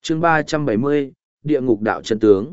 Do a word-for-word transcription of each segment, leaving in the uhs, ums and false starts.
chương ba trăm bảy mươi, địa ngục đạo chân tướng.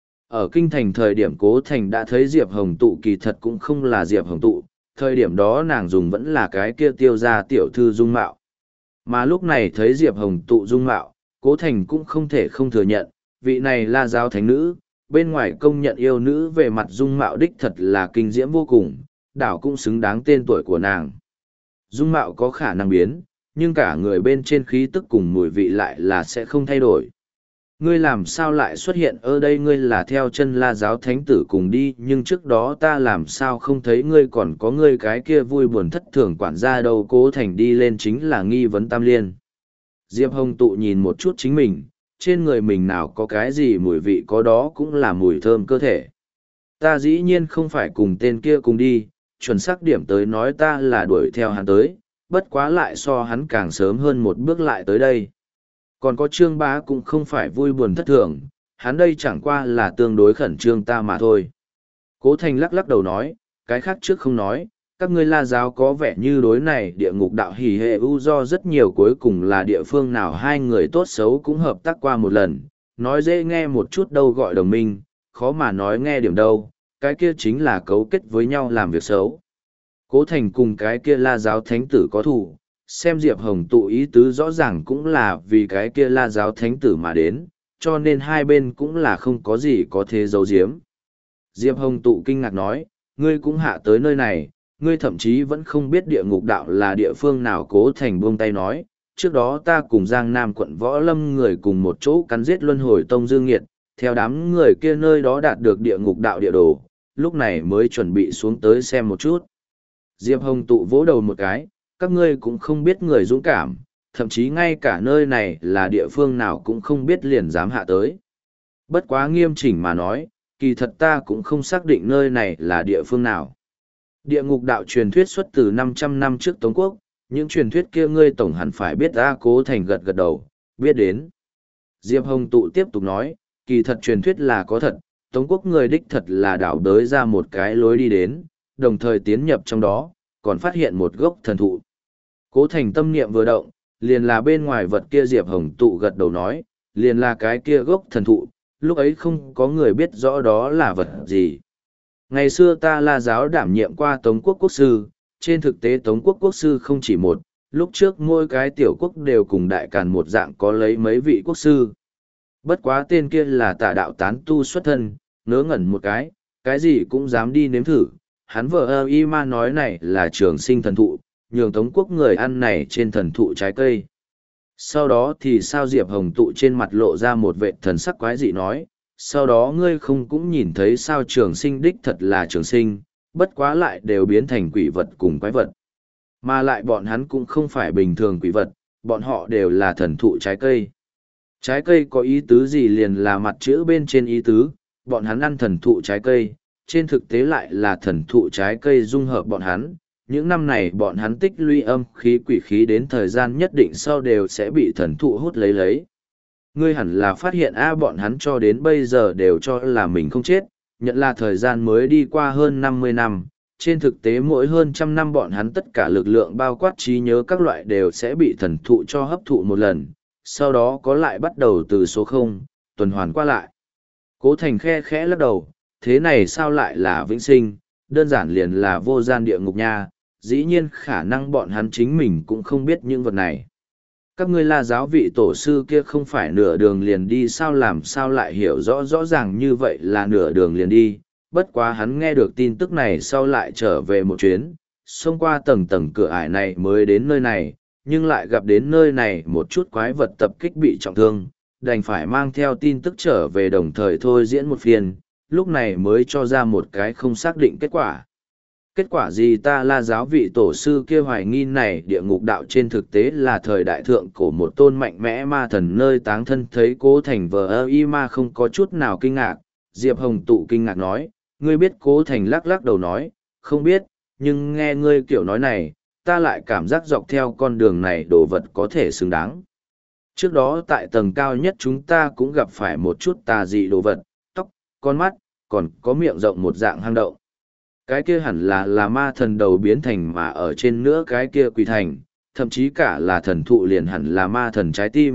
Ở kinh thành thời điểm Cố Thành đã thấy Diệp Hồng Tụ kỳ thật cũng không là Diệp Hồng Tụ, thời điểm đó nàng dùng vẫn là cái kia tiêu ra tiểu thư dung mạo. Mà lúc này thấy Diệp Hồng Tụ dung mạo, Cố Thành cũng không thể không thừa nhận, vị này là giáo thánh nữ, bên ngoài công nhận yêu nữ về mặt dung mạo đích thật là kinh diễm vô cùng, đảo cũng xứng đáng tên tuổi của nàng. Dung mạo có khả năng biến, nhưng cả người bên trên khí tức cùng mùi vị lại là sẽ không thay đổi. Ngươi làm sao lại xuất hiện ở đây? Ngươi là theo chân La giáo thánh tử cùng đi, nhưng trước đó ta làm sao không thấy ngươi, còn có ngươi cái kia vui buồn thất thường quản gia đâu? Cố Thành đi lên chính là nghi vấn tam liên. Diệp Hồng Tụ nhìn một chút chính mình, trên người mình nào có cái gì mùi vị, có đó cũng là mùi thơm cơ thể. Ta dĩ nhiên không phải cùng tên kia cùng đi, chuẩn xác điểm tới nói ta là đuổi theo hắn tới, bất quá lại so hắn càng sớm hơn một bước lại tới đây. Còn có Trương Bá cũng không phải vui buồn thất thường, hắn đây chẳng qua là tương đối khẩn trương ta mà thôi. Cố Thành lắc lắc đầu nói, cái khác trước không nói, các ngươi La giáo có vẻ như đối này địa ngục đạo hỉ hệ u do rất nhiều, cuối cùng là địa phương nào hai người tốt xấu cũng hợp tác qua một lần, nói dễ nghe một chút đâu gọi đồng minh, khó mà nói nghe điểm đâu, cái kia chính là cấu kết với nhau làm việc xấu. Cố Thành cùng cái kia La giáo thánh tử có thù, xem Diệp Hồng Tụ ý tứ rõ ràng cũng là vì cái kia La giáo thánh tử mà đến, cho nên hai bên cũng là không có gì có thể giấu giếm. Diệp Hồng Tụ kinh ngạc nói, ngươi cũng hạ tới nơi này, ngươi thậm chí vẫn không biết địa ngục đạo là địa phương nào. Cố Thành buông tay nói, trước đó ta cùng Giang Nam quận Võ Lâm người cùng một chỗ cắn giết luân hồi tông Dương Nghiệt, theo đám người kia nơi đó đạt được địa ngục đạo địa đồ, lúc này mới chuẩn bị xuống tới xem một chút. Diệp Hồng Tụ vỗ đầu một cái, các ngươi cũng không biết người dũng cảm, thậm chí ngay cả nơi này là địa phương nào cũng không biết liền dám hạ tới. Bất quá nghiêm chỉnh mà nói, kỳ thật ta cũng không xác định nơi này là địa phương nào. Địa ngục đạo truyền thuyết xuất từ năm trăm năm trước Tống Quốc, những truyền thuyết kia ngươi tổng hẳn phải biết. Ta Cố Thành gật gật đầu, biết đến. Diệp Hồng Tụ tiếp tục nói, kỳ thật truyền thuyết là có thật, Tống Quốc người đích thật là đảo đới ra một cái lối đi đến, đồng thời tiến nhập trong đó, còn phát hiện một gốc thần thụ. Cố Thành tâm niệm vừa động, liền là bên ngoài vật kia. Diệp Hồng Tụ gật đầu nói, liền là cái kia gốc thần thụ, lúc ấy không có người biết rõ đó là vật gì. Ngày xưa ta La giáo đảm nhiệm qua Tống Quốc quốc sư, trên thực tế Tống Quốc quốc sư không chỉ một, lúc trước mỗi cái tiểu quốc đều cùng đại càn một dạng có lấy mấy vị quốc sư. Bất quá tên kia là tà đạo tán tu xuất thân, ngớ ngẩn một cái, cái gì cũng dám đi nếm thử. Hắn vợ ơ y ma nói này là trường sinh thần thụ, nhường Tống Quốc người ăn này trên thần thụ trái cây. Sau đó thì sao? Diệp Hồng Tụ trên mặt lộ ra một vệ thần sắc quái dị nói, sau đó ngươi không cũng nhìn thấy sao? Trường sinh đích thật là trường sinh, bất quá lại đều biến thành quỷ vật cùng quái vật. Mà lại bọn hắn cũng không phải bình thường quỷ vật, bọn họ đều là thần thụ trái cây. Trái cây có ý tứ gì? Liền là mặt chữ bên trên ý tứ, bọn hắn ăn thần thụ trái cây, trên thực tế lại là thần thụ trái cây dung hợp bọn hắn. Những năm này bọn hắn tích lũy âm khí quỷ khí đến thời gian nhất định sau đều sẽ bị thần thụ hút lấy lấy. Ngươi hẳn là phát hiện a bọn hắn cho đến bây giờ đều cho là mình không chết, nhận là thời gian mới đi qua hơn năm mươi năm. Trên thực tế mỗi hơn trăm năm bọn hắn tất cả lực lượng bao quát trí nhớ các loại đều sẽ bị thần thụ cho hấp thụ một lần, sau đó có lại bắt đầu từ số không, tuần hoàn qua lại. Cố Thành khe khẽ lắc đầu, thế này sao lại là vĩnh sinh, đơn giản liền là vô gian địa ngục nha. Dĩ nhiên khả năng bọn hắn chính mình cũng không biết những vật này. Các ngươi La giáo vị tổ sư kia không phải nửa đường liền đi sao? Làm sao lại hiểu rõ rõ ràng như vậy là nửa đường liền đi? Bất quá hắn nghe được tin tức này sau lại trở về một chuyến, xông qua tầng tầng cửa ải này mới đến nơi này, nhưng lại gặp đến nơi này một chút quái vật tập kích bị trọng thương, đành phải mang theo tin tức trở về đồng thời thôi diễn một phiên, lúc này mới cho ra một cái không xác định kết quả. Kết quả gì? Ta La giáo vị tổ sư kia hoài nghi này địa ngục đạo trên thực tế là thời đại thượng cổ một tôn mạnh mẽ ma thần nơi táng thân. Thấy Cố Thành vờ ơ y ma không có chút nào kinh ngạc, Diệp Hồng Tụ kinh ngạc nói, ngươi biết? Cố Thành lắc lắc đầu nói, không biết, nhưng nghe ngươi kiểu nói này, ta lại cảm giác dọc theo con đường này đồ vật có thể xứng đáng. Trước đó tại tầng cao nhất chúng ta cũng gặp phải một chút tà dị đồ vật, tóc, con mắt, còn có miệng rộng một dạng hang động. Cái kia hẳn là là ma thần đầu biến thành, mà ở trên nữa cái kia quỷ thành, thậm chí cả là thần thụ liền hẳn là ma thần trái tim,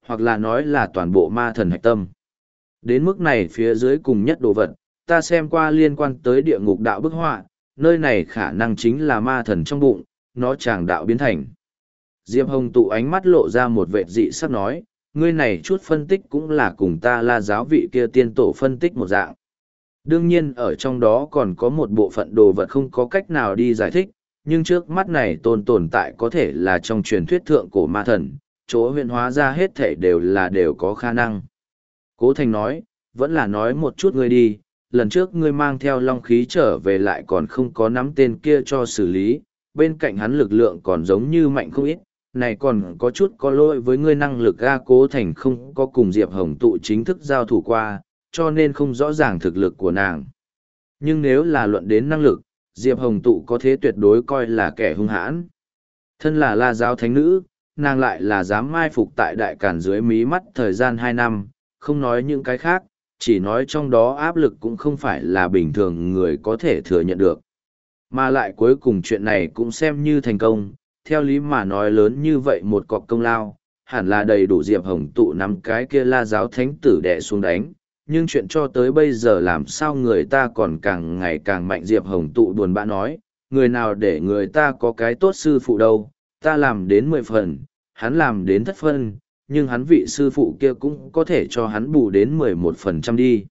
hoặc là nói là toàn bộ ma thần hạch tâm. Đến mức này phía dưới cùng nhất đồ vật, ta xem qua liên quan tới địa ngục đạo bức họa, nơi này khả năng chính là ma thần trong bụng, nó tràng đạo biến thành. Diệp Hồng tụ ánh mắt lộ ra một vệt dị sắc nói, ngươi này chút phân tích cũng là cùng ta La giáo vị kia tiên tổ phân tích một dạng. Đương nhiên ở trong đó còn có một bộ phận đồ vật không có cách nào đi giải thích, nhưng trước mắt này tồn tồn tại có thể là trong truyền thuyết thượng cổ ma thần, chỗ huyện hóa ra hết thể đều là đều có khả năng. Cố Thành nói, vẫn là nói một chút ngươi đi, lần trước ngươi mang theo long khí trở về lại còn không có nắm tên kia cho xử lý, bên cạnh hắn lực lượng còn giống như mạnh không ít, này còn có chút có lỗi với ngươi năng lực ga. Cố Thành không có cùng Diệp Hồng tụ chính thức giao thủ qua, cho nên không rõ ràng thực lực của nàng. Nhưng nếu là luận đến năng lực, Diệp Hồng tụ có thế tuyệt đối coi là kẻ hung hãn. Thân là La giáo thánh nữ, nàng lại là dám mai phục tại đại càn dưới mí mắt thời gian hai năm, không nói những cái khác, chỉ nói trong đó áp lực cũng không phải là bình thường người có thể thừa nhận được. Mà lại cuối cùng chuyện này cũng xem như thành công, theo lý mà nói lớn như vậy một cọc công lao, hẳn là đầy đủ Diệp Hồng tụ nắm cái kia La giáo thánh tử đè xuống đánh. Nhưng chuyện cho tới bây giờ làm sao người ta còn càng ngày càng mạnh. Diệp Hồng tụ buồn bã nói, người nào để người ta có cái tốt sư phụ đâu, ta làm đến mười phần, hắn làm đến thất phân, nhưng hắn vị sư phụ kia cũng có thể cho hắn bù đến mười một phần trăm đi.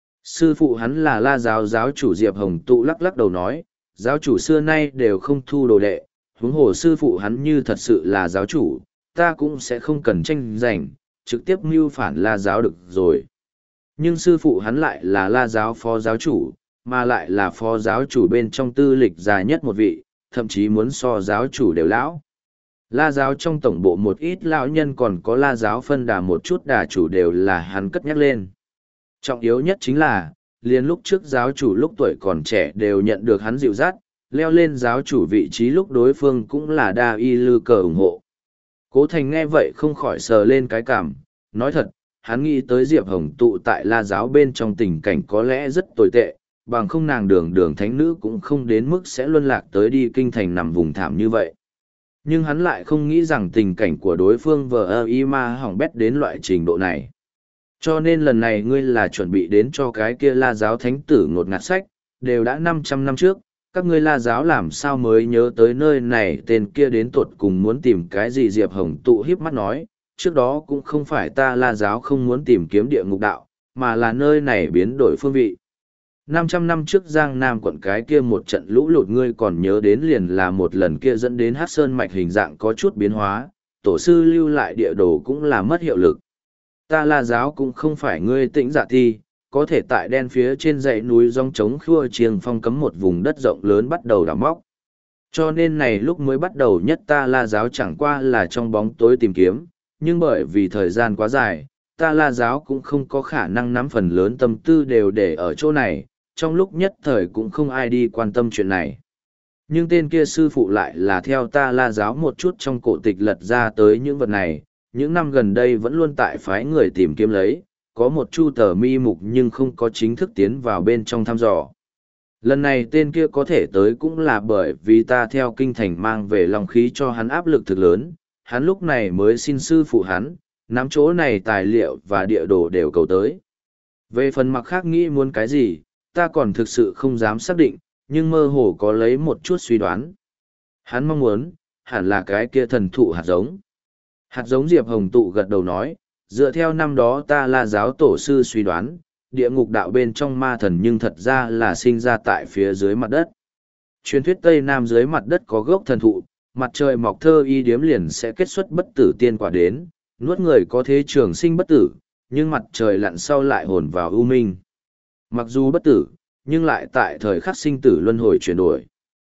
Sư phụ hắn là La giáo giáo chủ. Diệp Hồng tụ lắc lắc đầu nói, giáo chủ xưa nay đều không thu đồ đệ, huống hồ sư phụ hắn như thật sự là giáo chủ, ta cũng sẽ không cần tranh giành, trực tiếp mưu phản La giáo được rồi. Nhưng sư phụ hắn lại là La giáo phó giáo chủ, mà lại là phó giáo chủ bên trong tư lịch dài nhất một vị, thậm chí muốn so giáo chủ đều lão. La giáo trong tổng bộ một ít lão nhân còn có La giáo phân đà một chút đà chủ đều là hắn cất nhắc lên. Trọng yếu nhất chính là, liền lúc trước giáo chủ lúc tuổi còn trẻ đều nhận được hắn dịu dắt, leo lên giáo chủ vị trí lúc đối phương cũng là đa y lư cờ ủng hộ. Cố Thành nghe vậy không khỏi sờ lên cái cảm, nói thật, hắn nghĩ tới Diệp Hồng tụ tại La giáo bên trong tình cảnh có lẽ rất tồi tệ, bằng không nàng đường đường thánh nữ cũng không đến mức sẽ luân lạc tới đi kinh thành nằm vùng thảm như vậy. Nhưng hắn lại không nghĩ rằng tình cảnh của đối phương vờ ơ y ma hỏng bét đến loại trình độ này. Cho nên lần này ngươi là chuẩn bị đến cho cái kia La giáo thánh tử ngột ngạt sách, đều đã năm trăm năm trước, các ngươi La giáo làm sao mới nhớ tới nơi này tên kia đến tột cùng muốn tìm cái gì. Diệp Hồng tụ híp mắt nói, trước đó cũng không phải ta La giáo không muốn tìm kiếm địa ngục đạo, mà là nơi này biến đổi phương vị. năm trăm năm trước Giang Nam quận cái kia một trận lũ lụt ngươi còn nhớ đến, liền là một lần kia dẫn đến Hát Sơn mạch hình dạng có chút biến hóa, tổ sư lưu lại địa đồ cũng là mất hiệu lực. Ta La giáo cũng không phải ngươi Tĩnh Dạ Thi, có thể tại đen phía trên dãy núi rong trống khua chiêng phong cấm một vùng đất rộng lớn bắt đầu đào móc. Cho nên này lúc mới bắt đầu nhất ta La giáo chẳng qua là trong bóng tối tìm kiếm, nhưng bởi vì thời gian quá dài, ta La giáo cũng không có khả năng nắm phần lớn tâm tư đều để ở chỗ này, trong lúc nhất thời cũng không ai đi quan tâm chuyện này. Nhưng tên kia sư phụ lại là theo ta La giáo một chút trong cổ tịch lật ra tới những vật này, những năm gần đây vẫn luôn tại phái người tìm kiếm lấy, có một chu tờ mi mục nhưng không có chính thức tiến vào bên trong thăm dò. Lần này tên kia có thể tới cũng là bởi vì ta theo kinh thành mang về lòng khí cho hắn áp lực thực lớn, hắn lúc này mới xin sư phụ hắn, nắm chỗ này tài liệu và địa đồ đều cầu tới. Về phần mặt khác nghĩ muốn cái gì, ta còn thực sự không dám xác định, nhưng mơ hồ có lấy một chút suy đoán. Hắn mong muốn, hẳn là cái kia thần thụ hạt giống. Hạt giống. Diệp Hồng tụ gật đầu nói, dựa theo năm đó ta La giáo tổ sư suy đoán, địa ngục đạo bên trong ma thần nhưng thật ra là sinh ra tại phía dưới mặt đất. Truyền thuyết Tây Nam dưới mặt đất có gốc thần thụ, mặt trời mọc thơ y điếm liền sẽ kết xuất bất tử tiên quả đến, nuốt người có thế trường sinh bất tử, nhưng mặt trời lặn sau lại hồn vào ưu minh. Mặc dù bất tử, nhưng lại tại thời khắc sinh tử luân hồi chuyển đổi.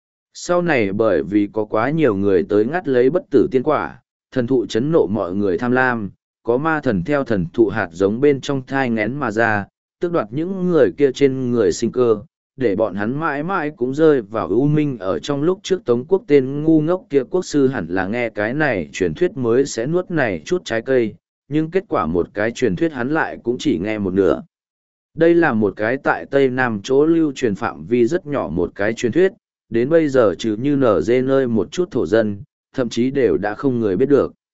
Sau này bởi vì có quá nhiều người tới ngắt lấy bất tử tiên quả, thần thụ chấn nộ mọi người tham lam, có ma thần theo thần thụ hạt giống bên trong thai ngén mà ra, tước đoạt những người kia trên người sinh cơ, để bọn hắn mãi mãi cũng rơi vào ưu minh. Ở trong lúc trước Tống quốc tên ngu ngốc kia quốc sư hẳn là nghe cái này truyền thuyết mới sẽ nuốt này chút trái cây, nhưng kết quả một cái truyền thuyết hắn lại cũng chỉ nghe một nửa. Đây là một cái tại Tây Nam chỗ lưu truyền phạm vi rất nhỏ một cái truyền thuyết, đến bây giờ trừ như nở dê nơi một chút thổ dân, thậm chí đều đã không người biết được.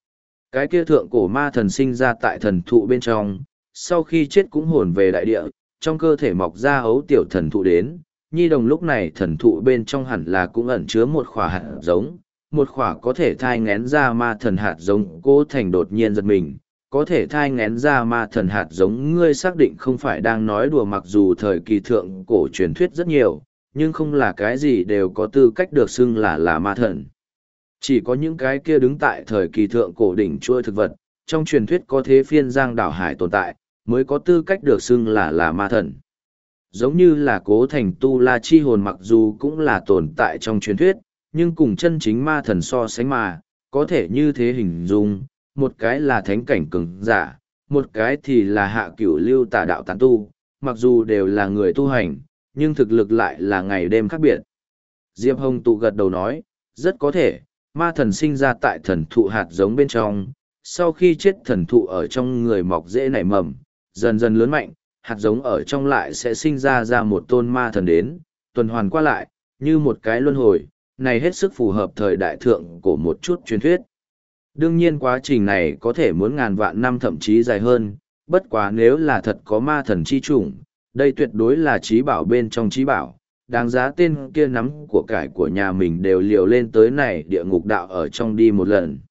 Cái kia thượng cổ ma thần sinh ra tại thần thụ bên trong, sau khi chết cũng hồn về đại địa, trong cơ thể mọc ra ấu tiểu thần thụ đến. Nhi đồng lúc này thần thụ bên trong hẳn là cũng ẩn chứa một khỏa hạt giống, một khỏa có thể thai ngén ra ma thần hạt giống. Cố Thành đột nhiên giật mình, có thể thai ngén ra ma thần hạt giống, ngươi xác định không phải đang nói đùa. Mặc dù thời kỳ thượng cổ truyền thuyết rất nhiều, nhưng không là cái gì đều có tư cách được xưng là là ma thần. Chỉ có những cái kia đứng tại thời kỳ thượng cổ đỉnh chuôi thực vật, trong truyền thuyết có thế phiên giang đảo hải tồn tại, mới có tư cách được xưng là là ma thần. Giống như là Cố Thành tu la chi hồn, mặc dù cũng là tồn tại trong truyền thuyết, nhưng cùng chân chính ma thần so sánh mà, có thể như thế hình dung, một cái là thánh cảnh cường giả, một cái thì là hạ cửu lưu tà đạo tán tu, mặc dù đều là người tu hành, nhưng thực lực lại là ngày đêm khác biệt. Diệp Hồng tụ gật đầu nói, rất có thể, ma thần sinh ra tại thần thụ hạt giống bên trong, sau khi chết thần thụ ở trong người mọc dễ nảy mầm, dần dần lớn mạnh, hạt giống ở trong lại sẽ sinh ra ra một tôn ma thần đến, tuần hoàn qua lại, như một cái luân hồi, này hết sức phù hợp thời đại thượng của một chút truyền thuyết. Đương nhiên quá trình này có thể muốn ngàn vạn năm thậm chí dài hơn, bất quá nếu là thật có ma thần chi chủng, đây tuyệt đối là trí bảo bên trong trí bảo, đáng giá tên kia nắm của cải của nhà mình đều liều lên tới này địa ngục đạo ở trong đi một lần.